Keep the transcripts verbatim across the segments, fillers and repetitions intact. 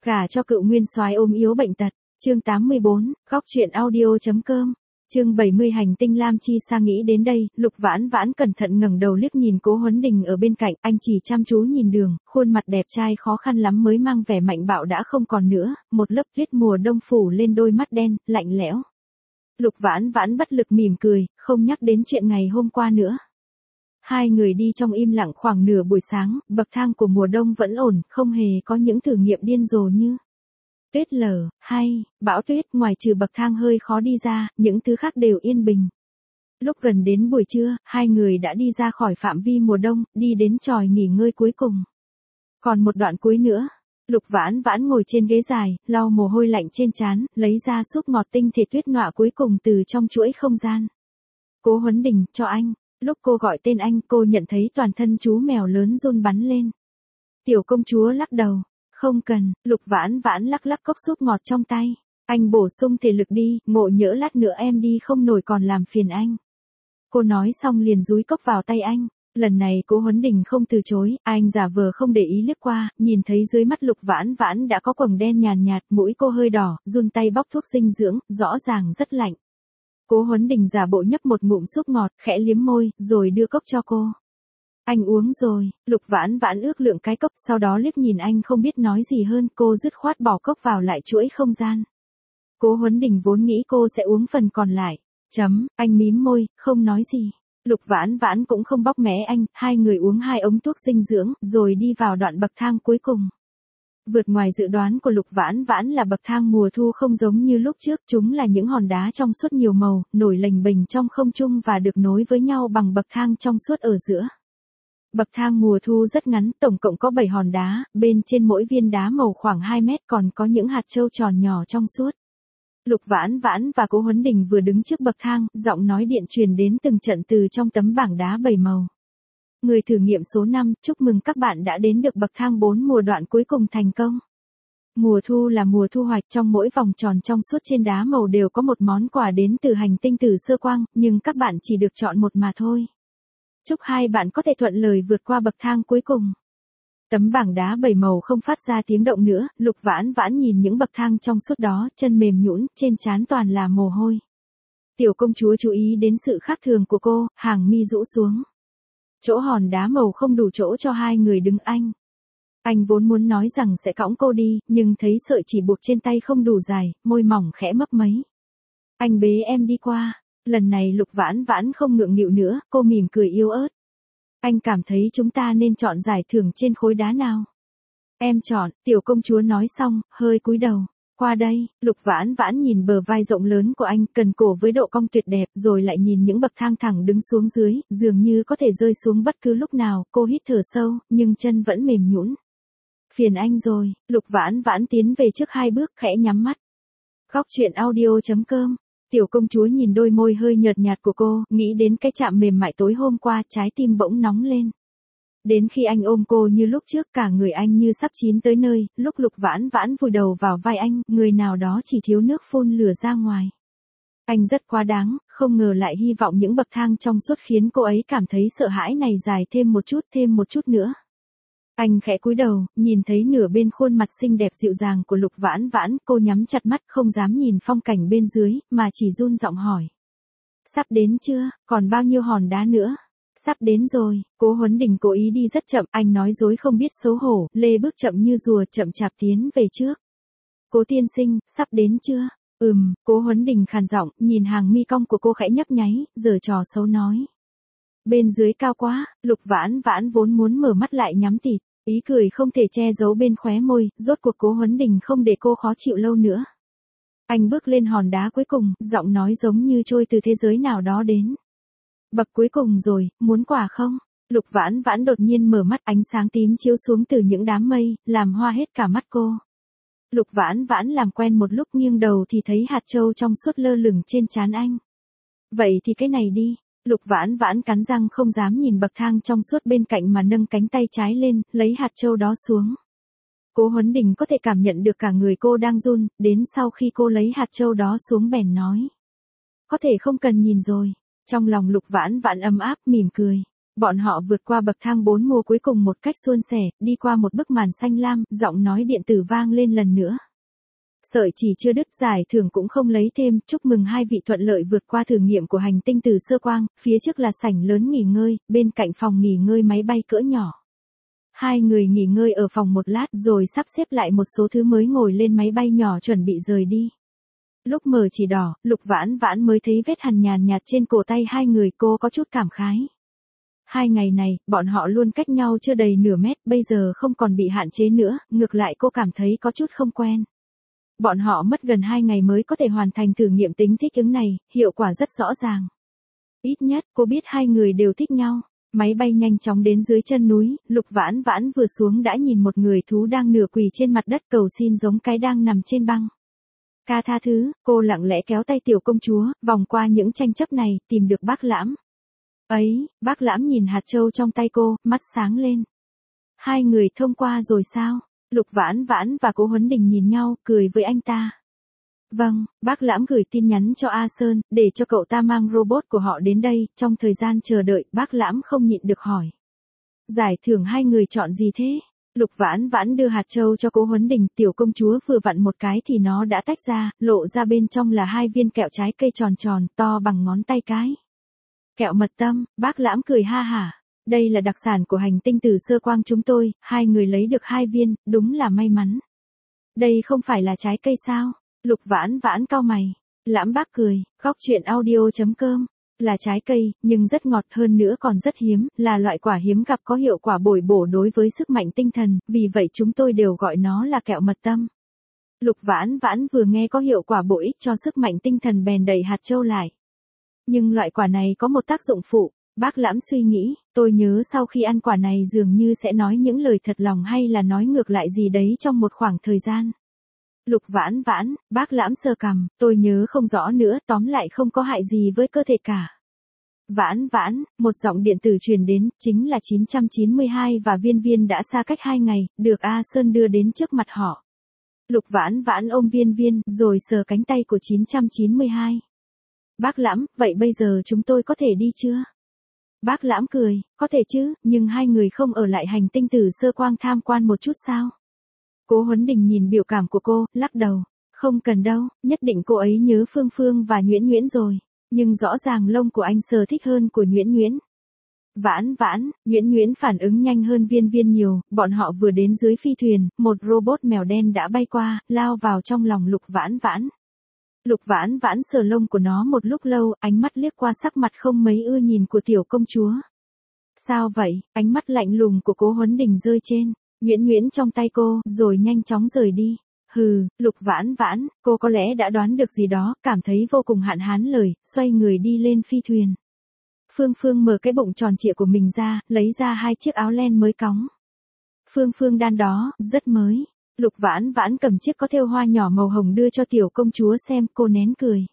Gả cho cựu nguyên soái ôm yếu bệnh tật. Chương tám mươi bốn, góc truyện audio.com. Chương bảy mươi hành tinh Lam Chi Sa. Nghĩ đến đây, Lục Vãn Vãn cẩn thận ngẩng đầu liếc nhìn Cố Huấn Đình ở bên cạnh, anh chỉ chăm chú nhìn đường, khuôn mặt đẹp trai khó khăn lắm mới mang vẻ mạnh bạo đã không còn nữa, một lớp tuyết mùa đông phủ lên đôi mắt đen, lạnh lẽo. Lục Vãn Vãn bất lực mỉm cười, không nhắc đến chuyện ngày hôm qua nữa. Hai người đi trong im lặng khoảng nửa buổi sáng, bậc thang của mùa đông vẫn ổn, không hề có những thử nghiệm điên rồ như tuyết lở, hay bão tuyết. Ngoài trừ bậc thang hơi khó đi ra, những thứ khác đều yên bình. Lúc gần đến buổi trưa, hai người đã đi ra khỏi phạm vi mùa đông, đi đến chòi nghỉ ngơi cuối cùng. Còn một đoạn cuối nữa, Lục Vãn Vãn ngồi trên ghế dài, lau mồ hôi lạnh trên trán, lấy ra súp ngọt tinh thể tuyết nọa cuối cùng từ trong chuỗi không gian. Cố Huấn Đình, cho anh. Lúc cô gọi tên anh, cô nhận thấy toàn thân chú mèo lớn run bắn lên. Tiểu công chúa lắc đầu. Không cần. Lục Vãn Vãn lắc lắc cốc súp ngọt trong tay. Anh bổ sung thể lực đi, ngộ nhỡ lát nữa em đi không nổi còn làm phiền anh. Cô nói xong liền dúi cốc vào tay anh. Lần này Cố Huấn Đình không từ chối, anh giả vờ không để ý liếc qua, nhìn thấy dưới mắt Lục Vãn Vãn đã có quầng đen nhàn nhạt, mũi cô hơi đỏ, run tay bóc thuốc dinh dưỡng, rõ ràng rất lạnh. Cố Huấn Đình giả bộ nhấp một ngụm súp ngọt, khẽ liếm môi, rồi đưa cốc cho cô. Anh uống rồi. Lục Vãn Vãn ước lượng cái cốc, sau đó liếc nhìn anh không biết nói gì hơn, cô dứt khoát bỏ cốc vào lại chuỗi không gian. Cố Huấn Đình vốn nghĩ cô sẽ uống phần còn lại. Chấm, anh mím môi, không nói gì. Lục Vãn Vãn cũng không bóc mé anh, hai người uống hai ống thuốc dinh dưỡng, rồi đi vào đoạn bậc thang cuối cùng. Vượt ngoài dự đoán của Lục Vãn Vãn là bậc thang mùa thu không giống như lúc trước, chúng là những hòn đá trong suốt nhiều màu, nổi lềnh bềnh trong không trung và được nối với nhau bằng bậc thang trong suốt ở giữa. Bậc thang mùa thu rất ngắn, tổng cộng có bảy hòn đá, bên trên mỗi viên đá màu khoảng hai mét còn có những hạt châu tròn nhỏ trong suốt. Lục Vãn Vãn và Cố Huấn Đình vừa đứng trước bậc thang, giọng nói điện truyền đến từng trận từ trong tấm bảng đá bảy màu. Người thử nghiệm số năm, chúc mừng các bạn đã đến được bậc thang bốn mùa đoạn cuối cùng thành công. Mùa thu là mùa thu hoạch, trong mỗi vòng tròn trong suốt trên đá màu đều có một món quà đến từ hành tinh Tử Sơ Quang, nhưng các bạn chỉ được chọn một mà thôi. Chúc hai bạn có thể thuận lời vượt qua bậc thang cuối cùng. Tấm bảng đá bảy màu không phát ra tiếng động nữa, Lục Vãn Vãn nhìn những bậc thang trong suốt đó, chân mềm nhũn, trên trán toàn là mồ hôi. Tiểu công chúa chú ý đến sự khác thường của cô, hàng mi rũ xuống. Chỗ hòn đá màu không đủ chỗ cho hai người đứng anh. Anh vốn muốn nói rằng sẽ cõng cô đi, nhưng thấy sợi chỉ buộc trên tay không đủ dài, môi mỏng khẽ mấp máy. Anh bế em đi qua. Lần này Lục Vãn Vãn không ngượng nghịu nữa, cô mỉm cười yếu ớt. Anh cảm thấy chúng ta nên chọn giải thưởng trên khối đá nào? Em chọn, tiểu công chúa nói xong, hơi cúi đầu. Qua đây. Lục Vãn Vãn nhìn bờ vai rộng lớn của anh, cần cổ với độ cong tuyệt đẹp, rồi lại nhìn những bậc thang thẳng đứng xuống dưới, dường như có thể rơi xuống bất cứ lúc nào. Cô hít thở sâu, nhưng chân vẫn mềm nhũn. Phiền anh rồi. Lục Vãn Vãn tiến về trước hai bước, khẽ nhắm mắt. Góc truyện audio.com. Tiểu công chúa nhìn đôi môi hơi nhợt nhạt của cô, nghĩ đến cái chạm mềm mại tối hôm qua, trái tim bỗng nóng lên. Đến khi anh ôm cô như lúc trước, cả người anh như sắp chín tới nơi, lúc Lục Vãn Vãn vùi đầu vào vai anh, người nào đó chỉ thiếu nước phun lửa ra ngoài. Anh rất quá đáng, không ngờ lại hy vọng những bậc thang trong suốt khiến cô ấy cảm thấy sợ hãi này dài thêm một chút, thêm một chút nữa. Anh khẽ cúi đầu, nhìn thấy nửa bên khuôn mặt xinh đẹp dịu dàng của Lục Vãn Vãn, cô nhắm chặt mắt không dám nhìn phong cảnh bên dưới, mà chỉ run giọng hỏi. Sắp đến chưa, còn bao nhiêu hòn đá nữa? Sắp đến rồi. Cố Huấn Đình cố ý đi rất chậm, anh nói dối không biết xấu hổ, lê bước chậm như rùa chậm chạp tiến về trước. Cố tiên sinh, sắp đến chưa? Ừm, Cố Huấn Đình khàn giọng, nhìn hàng mi cong của cô khẽ nhấp nháy, giở trò xấu nói. Bên dưới cao quá. Lục Vãn Vãn vốn muốn mở mắt lại nhắm tịt, ý cười không thể che giấu bên khóe môi, rốt cuộc Cố Huấn Đình không để cô khó chịu lâu nữa. Anh bước lên hòn đá cuối cùng, giọng nói giống như trôi từ thế giới nào đó đến. Bậc cuối cùng rồi, muốn quả không? Lục Vãn Vãn đột nhiên mở mắt, ánh sáng tím chiếu xuống từ những đám mây, làm hoa hết cả mắt cô. Lục Vãn Vãn làm quen một lúc, nghiêng đầu thì thấy hạt châu trong suốt lơ lửng trên trán anh. Vậy thì cái này đi. Lục Vãn Vãn cắn răng không dám nhìn bậc thang trong suốt bên cạnh mà nâng cánh tay trái lên, lấy hạt châu đó xuống. Cố Huấn Đình có thể cảm nhận được cả người cô đang run, đến sau khi cô lấy hạt châu đó xuống bèn nói. Có thể không cần nhìn rồi. Trong lòng Lục Vãn Vãn ấm áp, mỉm cười. Bọn họ vượt qua bậc thang bốn mùa cuối cùng một cách suôn sẻ, đi qua một bức màn xanh lam, giọng nói điện tử vang lên lần nữa. Sợi chỉ chưa đứt, giải thưởng cũng không lấy thêm, chúc mừng hai vị thuận lợi vượt qua thử nghiệm của hành tinh từ sơ quang, phía trước là sảnh lớn nghỉ ngơi, bên cạnh phòng nghỉ ngơi máy bay cỡ nhỏ. Hai người nghỉ ngơi ở phòng một lát rồi sắp xếp lại một số thứ mới ngồi lên máy bay nhỏ chuẩn bị rời đi. Lúc mờ chỉ đỏ, Lục Vãn Vãn mới thấy vết hằn nhàn nhạt trên cổ tay hai người, cô có chút cảm khái. Hai ngày này, bọn họ luôn cách nhau chưa đầy nửa mét, bây giờ không còn bị hạn chế nữa, ngược lại cô cảm thấy có chút không quen. Bọn họ mất gần hai ngày mới có thể hoàn thành thử nghiệm tính thích ứng này, hiệu quả rất rõ ràng. Ít nhất, cô biết hai người đều thích nhau. Máy bay nhanh chóng đến dưới chân núi, Lục Vãn Vãn vừa xuống đã nhìn một người thú đang nửa quỳ trên mặt đất cầu xin giống cái đang nằm trên băng. Ca tha thứ, cô lặng lẽ kéo tay tiểu công chúa, vòng qua những tranh chấp này, tìm được bác Lãm. Ấy, bác Lãm nhìn hạt châu trong tay cô, mắt sáng lên. Hai người thông qua rồi sao? Lục Vãn Vãn và Cố Huấn Đình nhìn nhau, cười với anh ta. Vâng, bác Lãm gửi tin nhắn cho A Sơn, để cho cậu ta mang robot của họ đến đây, trong thời gian chờ đợi, bác Lãm không nhịn được hỏi. Giải thưởng hai người chọn gì thế? Lục Vãn Vãn đưa hạt châu cho Cố Huấn Đình, tiểu công chúa vừa vặn một cái thì nó đã tách ra, lộ ra bên trong là hai viên kẹo trái cây tròn tròn, to bằng ngón tay cái. Kẹo mật tâm, bác Lãm cười ha hả. Đây là đặc sản của hành tinh từ sơ quang chúng tôi, hai người lấy được hai viên, đúng là may mắn. Đây không phải là trái cây sao? Lục Vãn Vãn cau mày. Lãm bác cười, góc chuyện audio chấm com. Là trái cây, nhưng rất ngọt, hơn nữa còn rất hiếm, là loại quả hiếm gặp có hiệu quả bồi bổ đối với sức mạnh tinh thần, vì vậy chúng tôi đều gọi nó là kẹo mật tâm. Lục Vãn Vãn vừa nghe có hiệu quả bổ ích cho sức mạnh tinh thần bèn đẩy hạt châu lại. Nhưng loại quả này có một tác dụng phụ. Bác Lãm suy nghĩ, tôi nhớ sau khi ăn quả này dường như sẽ nói những lời thật lòng hay là nói ngược lại gì đấy trong một khoảng thời gian. Lục Vãn Vãn, bác Lãm sờ cằm, tôi nhớ không rõ nữa, tóm lại không có hại gì với cơ thể cả. Vãn Vãn, một giọng điện tử truyền đến, chính là chín trăm chín mươi hai và Viên Viên đã xa cách hai ngày, được A Sơn đưa đến trước mặt họ. Lục Vãn Vãn ôm Viên Viên, rồi sờ cánh tay của chín trăm chín mươi hai. Bác Lãm, vậy bây giờ chúng tôi có thể đi chưa? Bác Lãm cười, có thể chứ, nhưng hai người không ở lại hành tinh từ sơ quang tham quan một chút sao? Cố Huấn Đình nhìn biểu cảm của cô, lắc đầu. Không cần đâu, nhất định cô ấy nhớ Phương Phương và Nhuyễn Nhuyễn rồi. Nhưng rõ ràng lông của anh sờ thích hơn của Nhuyễn Nhuyễn. Vãn Vãn, Nhuyễn Nhuyễn phản ứng nhanh hơn Viên Viên nhiều, bọn họ vừa đến dưới phi thuyền, một robot mèo đen đã bay qua, lao vào trong lòng Lục Vãn Vãn. Lục Vãn Vãn sờ lông của nó một lúc lâu, ánh mắt liếc qua sắc mặt không mấy ưa nhìn của tiểu công chúa. Sao vậy? Ánh mắt lạnh lùng của Cố Huấn Đình rơi trên Nhuyễn Nhuyễn trong tay cô, rồi nhanh chóng rời đi. Hừ, Lục Vãn Vãn, cô có lẽ đã đoán được gì đó, cảm thấy vô cùng hạn hán lời, xoay người đi lên phi thuyền. Phương Phương mở cái bụng tròn trịa của mình ra, lấy ra hai chiếc áo len mới cóng. Phương Phương đan đó, rất mới. Lục Vãn Vãn cầm chiếc có thêu hoa nhỏ màu hồng đưa cho tiểu công chúa xem, cô nén cười.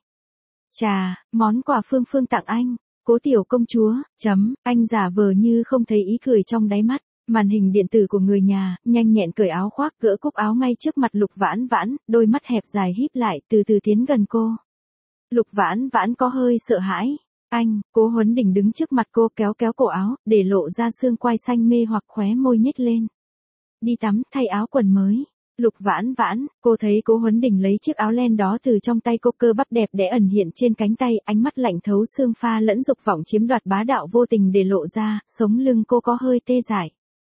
Chà, món quà Phương Phương tặng anh. Cố tiểu công chúa, chấm, anh giả vờ như không thấy ý cười trong đáy mắt. Màn hình điện tử của người nhà, nhanh nhẹn cởi áo khoác, gỡ cúc áo ngay trước mặt Lục Vãn Vãn, đôi mắt hẹp dài híp lại, từ từ tiến gần cô. Lục Vãn Vãn có hơi sợ hãi. Anh, Cố Huấn Đình đứng trước mặt cô, kéo kéo cổ áo, để lộ ra xương quai xanh mê hoặc, khóe môi nhếch lên. Đi tắm, thay áo quần mới. Lục Vãn Vãn, cô thấy Cố Huấn Đình lấy chiếc áo len đó từ trong tay cô, cơ bắp đẹp đẽ ẩn hiện trên cánh tay, ánh mắt lạnh thấu xương pha lẫn dục vọng chiếm đoạt bá đạo vô tình để lộ ra, sống lưng cô có hơi tê dại.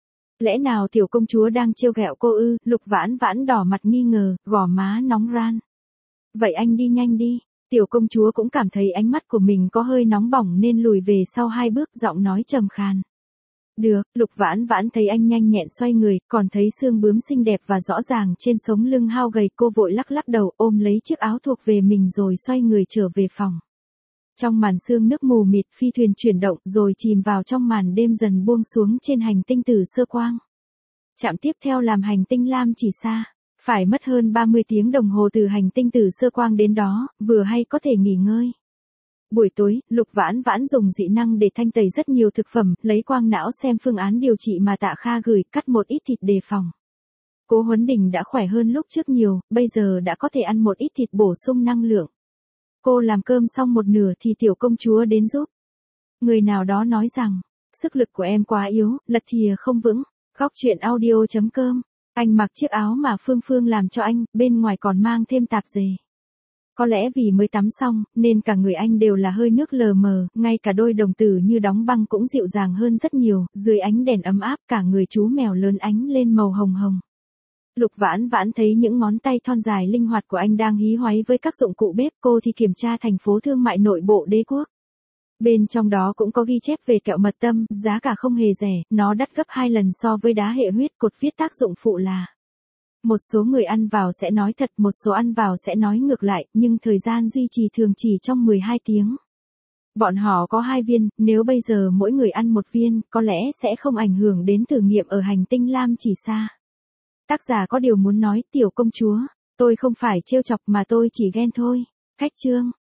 Lẽ nào tiểu công chúa đang trêu ghẹo cô ư? Lục Vãn Vãn đỏ mặt nghi ngờ, gò má nóng ran. Vậy anh đi nhanh đi. Tiểu công chúa cũng cảm thấy ánh mắt của mình có hơi nóng bỏng nên lùi về sau hai bước, giọng nói trầm khàn. Được, Lục Vãn Vãn thấy anh nhanh nhẹn xoay người, còn thấy xương bướm xinh đẹp và rõ ràng trên sống lưng hao gầy, cô vội lắc lắc đầu, ôm lấy chiếc áo thuộc về mình rồi xoay người trở về phòng. Trong màn sương nước mù mịt, phi thuyền chuyển động rồi chìm vào trong màn đêm dần buông xuống trên hành tinh từ sơ quang. Trạm tiếp theo làm hành tinh Lam Chỉ Sa. Phải mất hơn ba mươi tiếng đồng hồ từ hành tinh từ sơ quang đến đó, vừa hay có thể nghỉ ngơi. Buổi tối, Lục Vãn Vãn dùng dị năng để thanh tẩy rất nhiều thực phẩm, lấy quang não xem phương án điều trị mà Tạ Kha gửi, cắt một ít thịt đề phòng. Cố Huấn Đình đã khỏe hơn lúc trước nhiều, bây giờ đã có thể ăn một ít thịt bổ sung năng lượng. Cô làm cơm xong một nửa thì tiểu công chúa đến giúp. Người nào đó nói rằng, Sức lực của em quá yếu, lật thìa không vững. Góc chuyện audio chấm com. Anh mặc chiếc áo mà Phương Phương làm cho anh, bên ngoài còn mang thêm tạp dề. Có lẽ vì mới tắm xong, nên cả người anh đều là hơi nước lờ mờ, ngay cả đôi đồng tử như đóng băng cũng dịu dàng hơn rất nhiều, dưới ánh đèn ấm áp cả người chú mèo lớn ánh lên màu hồng hồng. Lục Vãn Vãn thấy những ngón tay thon dài linh hoạt của anh đang hí hoáy với các dụng cụ bếp, cô thì kiểm tra thành phố thương mại nội bộ Đế Quốc. Bên trong đó cũng có ghi chép về kẹo mật tâm, giá cả không hề rẻ, nó đắt gấp hai lần so với đá hệ huyết, cột viết tác dụng phụ là: một số người ăn vào sẽ nói thật, một số ăn vào sẽ nói ngược lại, nhưng thời gian duy trì thường chỉ trong mười hai tiếng. Bọn họ có hai viên, nếu bây giờ mỗi người ăn một viên, có lẽ sẽ không ảnh hưởng đến thử nghiệm ở hành tinh Lam Chỉ Sa. Tác giả có điều muốn nói, tiểu công chúa, tôi không phải trêu chọc mà tôi chỉ ghen thôi. Khách chương.